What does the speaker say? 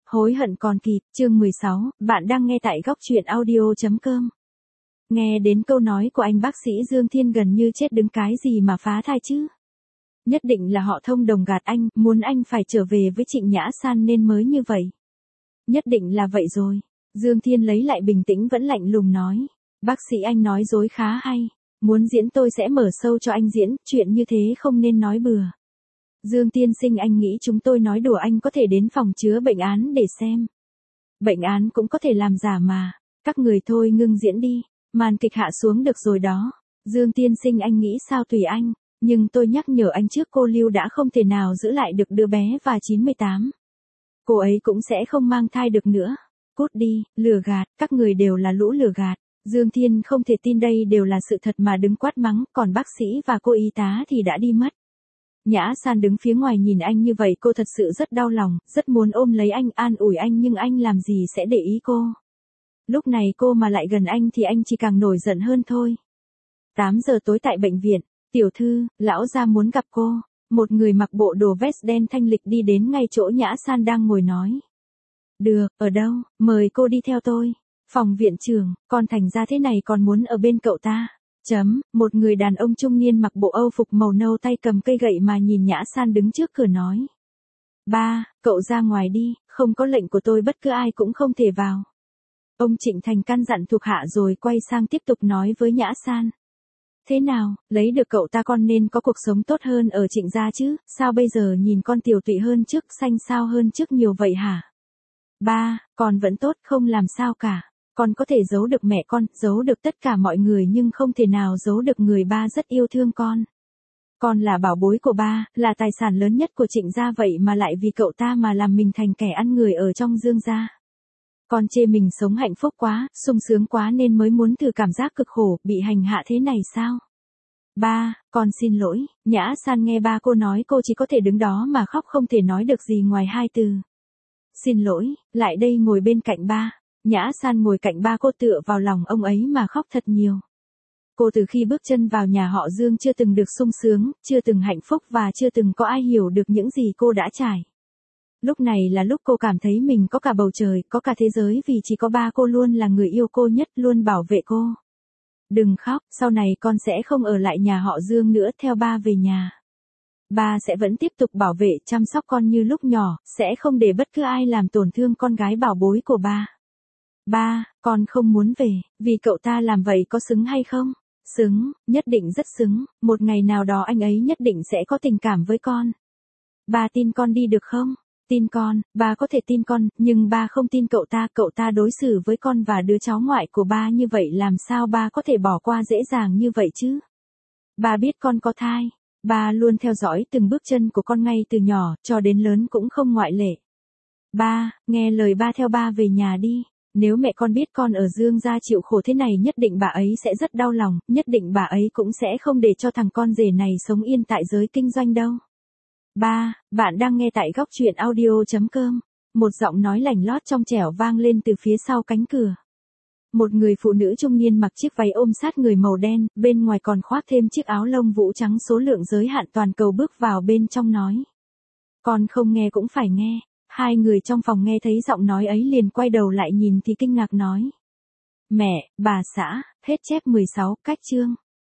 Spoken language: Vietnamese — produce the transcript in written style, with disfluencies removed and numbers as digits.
Hối hận còn kịp, chương 16, bạn đang nghe tại góc truyện audio.com. Nghe đến câu nói của anh bác sĩ Dương Thiên gần như chết đứng cái gì mà phá thai chứ? Nhất định là họ thông đồng gạt anh, muốn anh phải trở về với Trịnh Nhã San nên mới như vậy. Nhất định là vậy rồi. Dương Thiên lấy lại bình tĩnh vẫn lạnh lùng nói. Bác sĩ anh nói dối khá hay. Muốn diễn tôi sẽ mở show cho anh diễn, chuyện như thế không nên nói bừa. Dương tiên sinh anh nghĩ chúng tôi nói đùa anh có thể đến phòng chứa bệnh án để xem. Bệnh án cũng có thể làm giả mà. Các người thôi ngưng diễn đi. Màn kịch hạ xuống được rồi đó. Dương tiên sinh anh nghĩ sao tùy anh. Nhưng tôi nhắc nhở anh trước cô Lưu đã không thể nào giữ lại được đứa bé và 98. Cô ấy cũng sẽ không mang thai được nữa. Cút đi, lừa gạt, các người đều là lũ lừa gạt. Dương Thiên không thể tin đây đều là sự thật mà đứng quát mắng, còn bác sĩ và cô y tá thì đã đi mất. Nhã San đứng phía ngoài nhìn anh như vậy cô thật sự rất đau lòng, rất muốn ôm lấy anh an ủi anh nhưng anh làm gì sẽ để ý cô. Lúc này cô mà lại gần anh thì anh chỉ càng nổi giận hơn thôi. 8 giờ tối tại bệnh viện, tiểu thư, lão gia muốn gặp cô. Một người mặc bộ đồ vest đen thanh lịch đi đến ngay chỗ Nhã San đang ngồi nói. Được, ở đâu, mời cô đi theo tôi. Phòng viện trưởng, con thành ra thế này còn muốn ở bên cậu ta. Một người đàn ông trung niên mặc bộ Âu phục màu nâu tay cầm cây gậy mà nhìn Nhã San đứng trước cửa nói. Ba, cậu ra ngoài đi, không có lệnh của tôi bất cứ ai cũng không thể vào. Ông Trịnh Thành căn dặn thuộc hạ rồi quay sang tiếp tục nói với Nhã San. Thế nào, lấy được cậu ta con nên có cuộc sống tốt hơn ở Trịnh gia chứ, sao bây giờ nhìn con tiều tụy hơn trước, xanh xao hơn trước nhiều vậy hả? Ba, con vẫn tốt, không làm sao cả. Con có thể giấu được mẹ con, giấu được tất cả mọi người nhưng không thể nào giấu được người ba rất yêu thương con. Con là bảo bối của ba, là tài sản lớn nhất của Trịnh gia vậy mà lại vì cậu ta mà làm mình thành kẻ ăn người ở trong Dương gia. Con chê mình sống hạnh phúc quá, sung sướng quá nên mới muốn thử cảm giác cực khổ, bị hành hạ thế này sao? Ba, con xin lỗi. Nhã San nghe ba cô nói cô chỉ có thể đứng đó mà khóc không thể nói được gì ngoài hai từ. Xin lỗi, lại đây ngồi bên cạnh ba. Nhã San ngồi cạnh ba cô tựa vào lòng ông ấy mà khóc thật nhiều. Cô từ khi bước chân vào nhà họ Dương chưa từng được sung sướng, chưa từng hạnh phúc và chưa từng có ai hiểu được những gì cô đã trải. Lúc này là lúc cô cảm thấy mình có cả bầu trời, có cả thế giới vì chỉ có ba cô luôn là người yêu cô nhất, luôn bảo vệ cô. Đừng khóc, sau này con sẽ không ở lại nhà họ Dương nữa, theo ba về nhà. Ba sẽ vẫn tiếp tục bảo vệ, chăm sóc con như lúc nhỏ, sẽ không để bất cứ ai làm tổn thương con gái bảo bối của ba. Ba, con không muốn về, vì cậu ta làm vậy có xứng hay không? Xứng, nhất định rất xứng, một ngày nào đó anh ấy nhất định sẽ có tình cảm với con. Ba tin con đi được không? Tin con, ba có thể tin con, nhưng ba không tin cậu ta đối xử với con và đứa cháu ngoại của ba như vậy làm sao ba có thể bỏ qua dễ dàng như vậy chứ? Ba biết con có thai, ba luôn theo dõi từng bước chân của con ngay từ nhỏ, cho đến lớn cũng không ngoại lệ. Ba, nghe lời ba theo ba về nhà đi. Nếu mẹ con biết con ở Dương gia chịu khổ thế này nhất định bà ấy sẽ rất đau lòng, nhất định bà ấy cũng sẽ không để cho thằng con rể này sống yên tại giới kinh doanh đâu. Ba, bạn đang nghe tại góc truyện audio.com. Một giọng nói lành lót trong trẻo vang lên từ phía sau cánh cửa. Một người phụ nữ trung niên mặc chiếc váy ôm sát người màu đen, bên ngoài còn khoác thêm chiếc áo lông vũ trắng số lượng giới hạn toàn cầu bước vào bên trong nói. Con không nghe cũng phải nghe. Hai người trong phòng nghe thấy giọng nói ấy liền quay đầu lại nhìn thì kinh ngạc nói. Mẹ, bà xã, hết chép 16, cách chương.